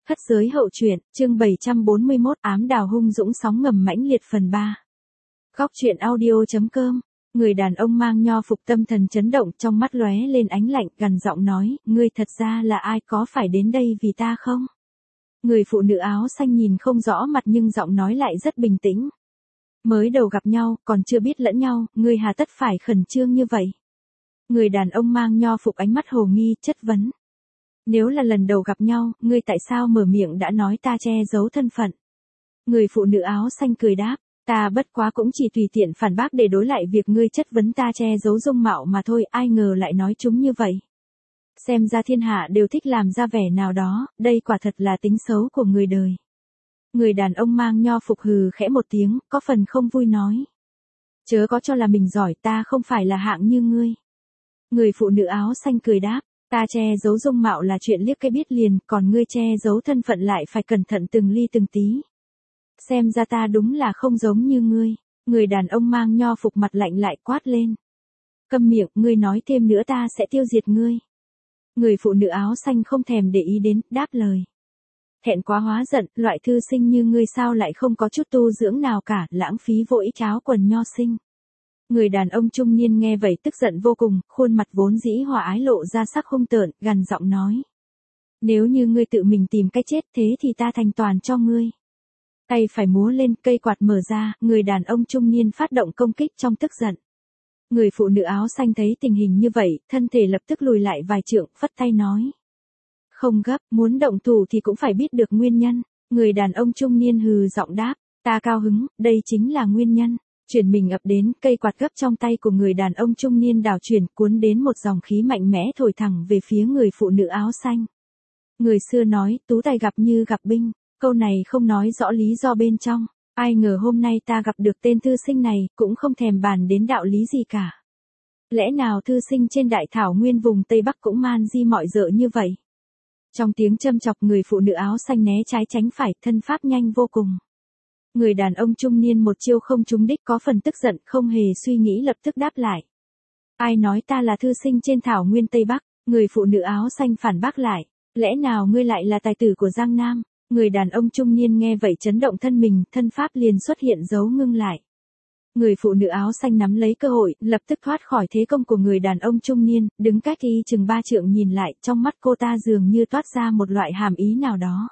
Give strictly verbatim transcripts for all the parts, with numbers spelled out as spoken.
Khất giới hậu truyện, chương bảy trăm bốn mươi mốt ám đào hung dũng sóng ngầm mãnh liệt phần ba. Góc truyện audio.com. Người đàn ông mang nho phục tâm thần chấn động, trong mắt lóe lên ánh lạnh, gằn giọng nói, ngươi thật ra là ai, có phải đến đây vì ta không? Người phụ nữ áo xanh nhìn không rõ mặt nhưng giọng nói lại rất bình tĩnh. Mới đầu gặp nhau, còn chưa biết lẫn nhau, ngươi hà tất phải khẩn trương như vậy? Người đàn ông mang nho phục ánh mắt hồ nghi, chất vấn. Nếu là lần đầu gặp nhau, ngươi tại sao mở miệng đã nói ta che giấu thân phận? Người phụ nữ áo xanh cười đáp, ta bất quá cũng chỉ tùy tiện phản bác để đối lại việc ngươi chất vấn ta che giấu dung mạo mà thôi, ai ngờ lại nói chúng như vậy. Xem ra thiên hạ đều thích làm ra vẻ nào đó, đây quả thật là tính xấu của người đời. Người đàn ông mang nho phục hừ khẽ một tiếng, có phần không vui nói. Chớ có cho là mình giỏi, ta không phải là hạng như ngươi. Người phụ nữ áo xanh cười đáp. Ta che giấu dung mạo là chuyện liếc cái biết liền, còn ngươi che giấu thân phận lại phải cẩn thận từng ly từng tí. Xem ra ta đúng là không giống như ngươi. Người đàn ông mang nho phục mặt lạnh lại quát lên. Câm miệng, ngươi nói thêm nữa ta sẽ tiêu diệt ngươi. Người phụ nữ áo xanh không thèm để ý đến, đáp lời. Thẹn quá hóa giận, loại thư sinh như ngươi sao lại không có chút tu dưỡng nào cả, lãng phí vô ích cháo quần nho sinh. Người đàn ông trung niên nghe vậy tức giận vô cùng, khuôn mặt vốn dĩ hòa ái lộ ra sắc hung tợn, gằn giọng nói. Nếu như ngươi tự mình tìm cách chết thế thì ta thành toàn cho ngươi. Tay phải múa lên, cây quạt mở ra, người đàn ông trung niên phát động công kích trong tức giận. Người phụ nữ áo xanh thấy tình hình như vậy, thân thể lập tức lùi lại vài trượng, phất tay nói. Không gấp, muốn động thủ thì cũng phải biết được nguyên nhân. Người đàn ông trung niên hừ giọng đáp, ta cao hứng, đây chính là nguyên nhân. Chuyển mình ập đến, cây quạt gấp trong tay của người đàn ông trung niên đảo chuyển, cuốn đến một dòng khí mạnh mẽ thổi thẳng về phía người phụ nữ áo xanh. Người xưa nói, tú tài gặp như gặp binh, câu này không nói rõ lý do bên trong. Ai ngờ hôm nay ta gặp được tên thư sinh này, cũng không thèm bàn đến đạo lý gì cả. Lẽ nào thư sinh trên đại thảo nguyên vùng Tây Bắc cũng man di mọi dợ như vậy? Trong tiếng châm chọc, người phụ nữ áo xanh né trái tránh phải, thân pháp nhanh vô cùng. Người đàn ông trung niên một chiêu không trúng đích có phần tức giận, không hề suy nghĩ lập tức đáp lại. Ai nói ta là thư sinh trên thảo nguyên Tây Bắc? Người phụ nữ áo xanh phản bác lại. Lẽ nào ngươi lại là tài tử của Giang Nam? Người đàn ông trung niên nghe vậy chấn động thân mình, thân pháp liền xuất hiện dấu ngưng lại. Người phụ nữ áo xanh nắm lấy cơ hội, lập tức thoát khỏi thế công của người đàn ông trung niên, đứng cách y chừng ba trượng nhìn lại, trong mắt cô ta dường như toát ra một loại hàm ý nào đó.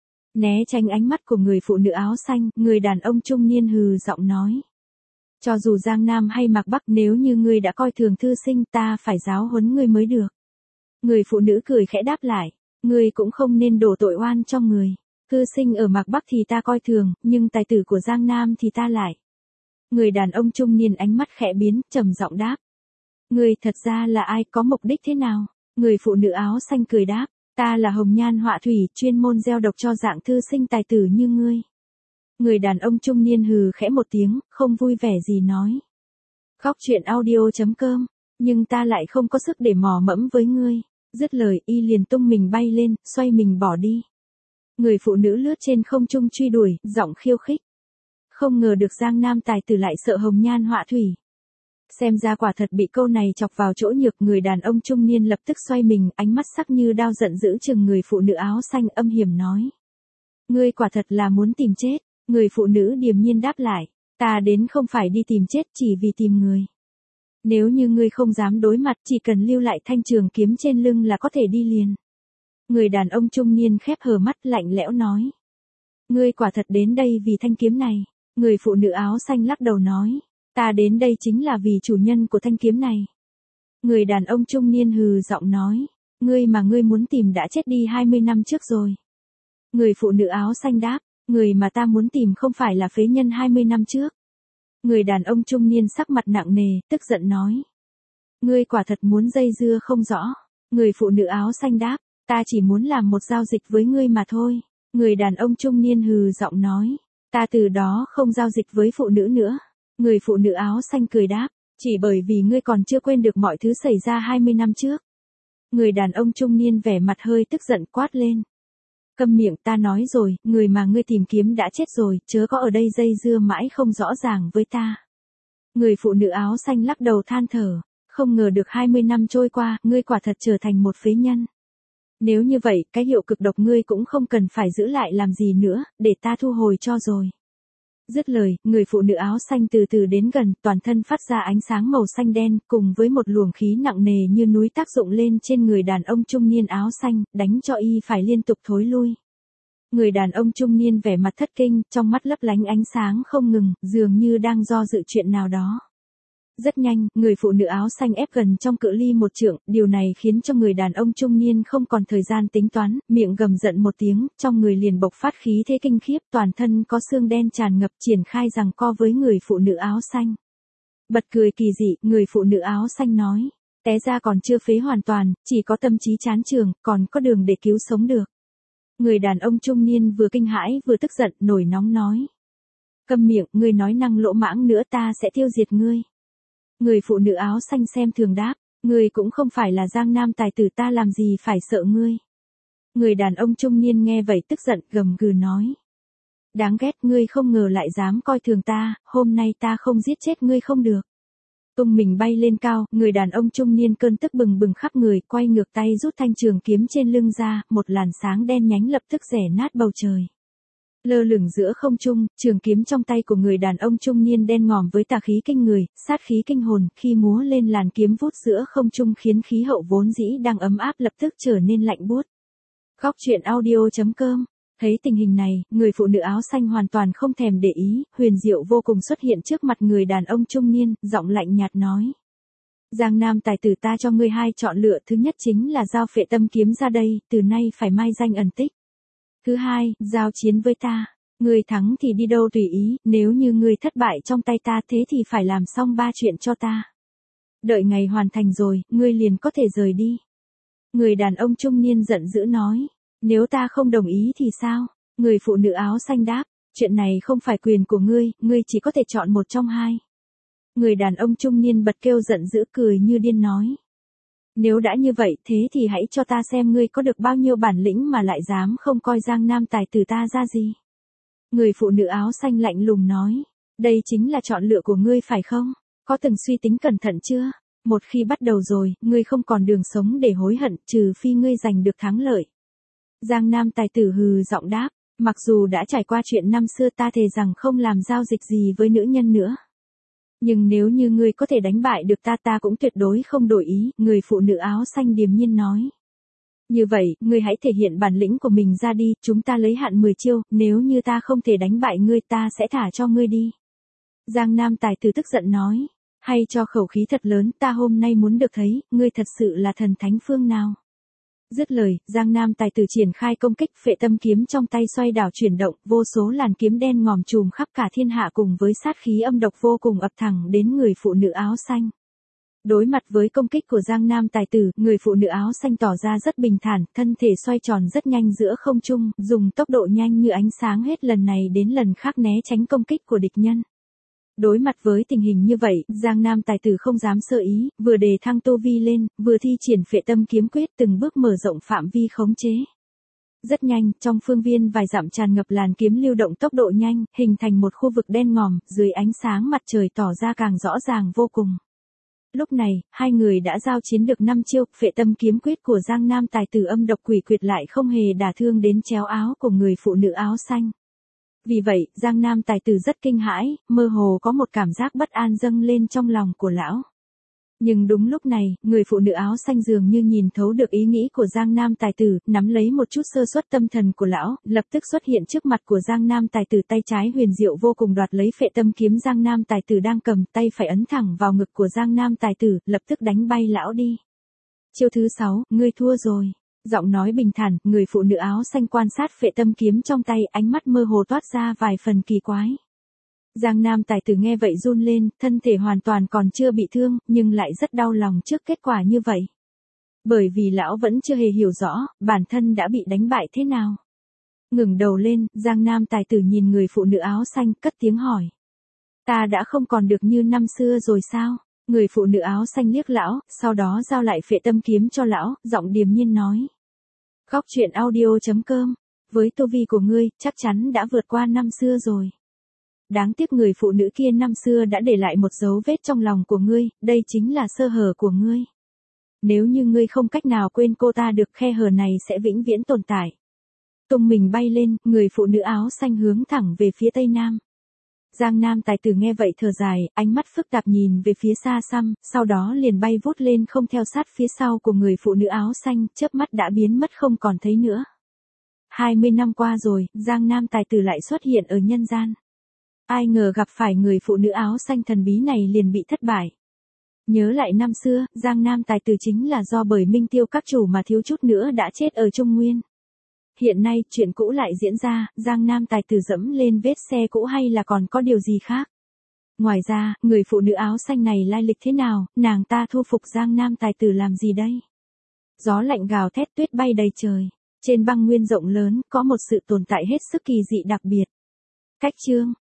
Né tránh ánh mắt của người phụ nữ áo xanh, người đàn ông trung niên hừ giọng nói. Cho dù Giang Nam hay Mạc Bắc, nếu như ngươi đã coi thường thư sinh, ta phải giáo huấn ngươi mới được. Người phụ nữ cười khẽ đáp lại, ngươi cũng không nên đổ tội oan cho người. Thư sinh ở Mạc Bắc thì ta coi thường, nhưng tài tử của Giang Nam thì ta lại. Người đàn ông trung niên ánh mắt khẽ biến, trầm giọng đáp. Ngươi thật ra là ai, có mục đích thế nào? Người phụ nữ áo xanh cười đáp. Ta là hồng nhan họa thủy, chuyên môn gieo độc cho dạng thư sinh tài tử như ngươi. Người đàn ông trung niên hừ khẽ một tiếng, không vui vẻ gì nói. Góc truyện audio.com, nhưng ta lại không có sức để mò mẫm với ngươi. Dứt lời, y liền tung mình bay lên, xoay mình bỏ đi. Người phụ nữ lướt trên không trung truy đuổi, giọng khiêu khích. Không ngờ được Giang Nam tài tử lại sợ hồng nhan họa thủy. Xem ra quả thật bị câu này chọc vào chỗ nhược, người đàn ông trung niên lập tức xoay mình, ánh mắt sắc như đao giận dữ chừng người phụ nữ áo xanh, âm hiểm nói. Ngươi quả thật là muốn tìm chết. Người phụ nữ điềm nhiên đáp lại. Ta đến không phải đi tìm chết, chỉ vì tìm người. Nếu như ngươi không dám đối mặt, chỉ cần lưu lại thanh trường kiếm trên lưng là có thể đi liền. Người đàn ông trung niên khép hờ mắt, lạnh lẽo nói. Ngươi quả thật đến đây vì thanh kiếm này. Người phụ nữ áo xanh lắc đầu nói. Ta đến đây chính là vì chủ nhân của thanh kiếm này. Người đàn ông trung niên hừ giọng nói. Ngươi mà ngươi muốn tìm đã chết đi hai mươi năm trước rồi. Người phụ nữ áo xanh đáp. Người mà ta muốn tìm không phải là phế nhân hai mươi năm trước. Người đàn ông trung niên sắc mặt nặng nề, tức giận nói. Ngươi quả thật muốn dây dưa không rõ. Người phụ nữ áo xanh đáp. Ta chỉ muốn làm một giao dịch với ngươi mà thôi. Người đàn ông trung niên hừ giọng nói. Ta từ đó không giao dịch với phụ nữ nữa. Người phụ nữ áo xanh cười đáp. Chỉ bởi vì ngươi còn chưa quên được mọi thứ xảy ra hai mươi năm trước. Người đàn ông trung niên vẻ mặt hơi tức giận quát lên. Câm miệng, ta nói rồi, người mà ngươi tìm kiếm đã chết rồi, chớ có ở đây dây dưa mãi không rõ ràng với ta. Người phụ nữ áo xanh lắc đầu than thở. Không ngờ được hai mươi năm trôi qua, ngươi quả thật trở thành một phế nhân. Nếu như vậy, cái hiệu cực độc ngươi cũng không cần phải giữ lại làm gì nữa, để ta thu hồi cho rồi. Dứt lời, người phụ nữ áo xanh từ từ đến gần, toàn thân phát ra ánh sáng màu xanh đen, cùng với một luồng khí nặng nề như núi tác dụng lên trên người đàn ông trung niên áo xanh, đánh cho y phải liên tục thối lui. Người đàn ông trung niên vẻ mặt thất kinh, trong mắt lấp lánh ánh sáng không ngừng, dường như đang do dự chuyện nào đó. Rất nhanh, người phụ nữ áo xanh ép gần trong cự ly một trượng, điều này khiến cho người đàn ông trung niên không còn thời gian tính toán, miệng gầm giận một tiếng, trong người liền bộc phát khí thế kinh khiếp, toàn thân có xương đen tràn ngập, triển khai giằng co với người phụ nữ áo xanh. Bật cười kỳ dị, người phụ nữ áo xanh nói, té ra còn chưa phế hoàn toàn, chỉ có tâm trí chán trường, còn có đường để cứu sống được. Người đàn ông trung niên vừa kinh hãi vừa tức giận, nổi nóng nói. Câm miệng, ngươi nói năng lỗ mãng nữa ta sẽ tiêu diệt ngươi. Người phụ nữ áo xanh xem thường đáp, ngươi cũng không phải là Giang Nam tài tử, ta làm gì phải sợ ngươi. Người đàn ông trung niên nghe vậy tức giận, gầm gừ nói. Đáng ghét, ngươi không ngờ lại dám coi thường ta, hôm nay ta không giết chết ngươi không được. Tung mình bay lên cao, người đàn ông trung niên cơn tức bừng bừng khắp người, quay ngược tay rút thanh trường kiếm trên lưng ra, một làn sáng đen nhánh lập tức rẽ nát bầu trời. Lơ lửng giữa không trung, trường kiếm trong tay của người đàn ông trung niên đen ngòm với tà khí kinh người, sát khí kinh hồn, khi múa lên làn kiếm vút giữa không trung khiến khí hậu vốn dĩ đang ấm áp lập tức trở nên lạnh buốt. Góc truyện audio chấm com. Thấy tình hình này, người phụ nữ áo xanh hoàn toàn không thèm để ý, huyền diệu vô cùng xuất hiện trước mặt người đàn ông trung niên, giọng lạnh nhạt nói. Giang Nam tài tử, ta cho ngươi hai chọn lựa, thứ nhất chính là giao phệ tâm kiếm ra đây, từ nay phải mai danh ẩn tích. Thứ hai, giao chiến với ta. Ngươi thắng thì đi đâu tùy ý, nếu như ngươi thất bại trong tay ta thế thì phải làm xong ba chuyện cho ta. Đợi ngày hoàn thành rồi, ngươi liền có thể rời đi. Người đàn ông trung niên giận dữ nói. Nếu ta không đồng ý thì sao? Người phụ nữ áo xanh đáp. Chuyện này không phải quyền của ngươi, ngươi chỉ có thể chọn một trong hai. Người đàn ông trung niên bật kêu giận dữ, cười như điên nói. Nếu đã như vậy thế thì hãy cho ta xem ngươi có được bao nhiêu bản lĩnh mà lại dám không coi Giang Nam tài tử ta ra gì. Người phụ nữ áo xanh lạnh lùng nói. Đây chính là chọn lựa của ngươi phải không? Có từng suy tính cẩn thận chưa? Một khi bắt đầu rồi, ngươi không còn đường sống để hối hận, trừ phi ngươi giành được thắng lợi. Giang Nam tài tử hừ giọng đáp. Mặc dù đã trải qua chuyện năm xưa, ta thề rằng không làm giao dịch gì với nữ nhân nữa. Nhưng nếu như ngươi có thể đánh bại được ta, ta cũng tuyệt đối không đổi ý, người phụ nữ áo xanh điềm nhiên nói. Như vậy, ngươi hãy thể hiện bản lĩnh của mình ra đi, chúng ta lấy hạn mười chiêu, nếu như ta không thể đánh bại ngươi ta sẽ thả cho ngươi đi. Giang Nam tài tử tức giận nói. Hay cho khẩu khí thật lớn, ta hôm nay muốn được thấy, ngươi thật sự là thần thánh phương nào. Dứt lời, Giang Nam tài tử triển khai công kích, phệ tâm kiếm trong tay xoay đảo chuyển động, vô số làn kiếm đen ngòm trùm khắp cả thiên hạ cùng với sát khí âm độc vô cùng ập thẳng đến người phụ nữ áo xanh. Đối mặt với công kích của Giang Nam tài tử, người phụ nữ áo xanh tỏ ra rất bình thản, thân thể xoay tròn rất nhanh giữa không trung, dùng tốc độ nhanh như ánh sáng hết lần này đến lần khác né tránh công kích của địch nhân. Đối mặt với tình hình như vậy, Giang Nam tài tử không dám sơ ý, vừa đề thăng tu vi lên, vừa thi triển phệ tâm kiếm quyết từng bước mở rộng phạm vi khống chế. Rất nhanh, trong phương viên vài dặm tràn ngập làn kiếm lưu động tốc độ nhanh, hình thành một khu vực đen ngòm, dưới ánh sáng mặt trời tỏ ra càng rõ ràng vô cùng. Lúc này, hai người đã giao chiến được năm chiêu, phệ tâm kiếm quyết của Giang Nam tài tử âm độc quỷ quyệt lại không hề đả thương đến chéo áo của người phụ nữ áo xanh. Vì vậy, Giang Nam tài tử rất kinh hãi, mơ hồ có một cảm giác bất an dâng lên trong lòng của lão. Nhưng đúng lúc này, người phụ nữ áo xanh dường như nhìn thấu được ý nghĩ của Giang Nam tài tử, nắm lấy một chút sơ suất tâm thần của lão, lập tức xuất hiện trước mặt của Giang Nam tài tử, tay trái huyền diệu vô cùng đoạt lấy phệ tâm kiếm Giang Nam tài tử đang cầm, tay phải ấn thẳng vào ngực của Giang Nam tài tử, lập tức đánh bay lão đi. Chiêu thứ sáu, ngươi thua rồi. Giọng nói bình thản, người phụ nữ áo xanh quan sát phệ tâm kiếm trong tay, ánh mắt mơ hồ toát ra vài phần kỳ quái. Giang Nam tài tử nghe vậy run lên, thân thể hoàn toàn còn chưa bị thương, nhưng lại rất đau lòng trước kết quả như vậy. Bởi vì lão vẫn chưa hề hiểu rõ, bản thân đã bị đánh bại thế nào. Ngừng đầu lên, Giang Nam tài tử nhìn người phụ nữ áo xanh, cất tiếng hỏi. Ta đã không còn được như năm xưa rồi sao? Người phụ nữ áo xanh liếc lão, sau đó giao lại phệ tâm kiếm cho lão, giọng điềm nhiên nói. Góc truyện audio chấm com. Với tu vi của ngươi, chắc chắn đã vượt qua năm xưa rồi. Đáng tiếc người phụ nữ kia năm xưa đã để lại một dấu vết trong lòng của ngươi, đây chính là sơ hở của ngươi. Nếu như ngươi không cách nào quên cô ta được, khe hở này sẽ vĩnh viễn tồn tại. Tung mình bay lên, người phụ nữ áo xanh hướng thẳng về phía tây nam. Giang Nam Tài Tử nghe vậy thở dài, ánh mắt phức tạp nhìn về phía xa xăm, sau đó liền bay vút lên không theo sát phía sau của người phụ nữ áo xanh, chớp mắt đã biến mất không còn thấy nữa. hai mươi năm qua rồi, Giang Nam Tài Tử lại xuất hiện ở nhân gian. Ai ngờ gặp phải người phụ nữ áo xanh thần bí này liền bị thất bại. Nhớ lại năm xưa, Giang Nam Tài Tử chính là do bởi Minh Tiêu các chủ mà thiếu chút nữa đã chết ở Trung Nguyên. Hiện nay, chuyện cũ lại diễn ra, Giang Nam Tài Tử dẫm lên vết xe cũ hay là còn có điều gì khác? Ngoài ra, người phụ nữ áo xanh này lai lịch thế nào, nàng ta thu phục Giang Nam Tài Tử làm gì đây? Gió lạnh gào thét, tuyết bay đầy trời. Trên băng nguyên rộng lớn, có một sự tồn tại hết sức kỳ dị đặc biệt. Cách chương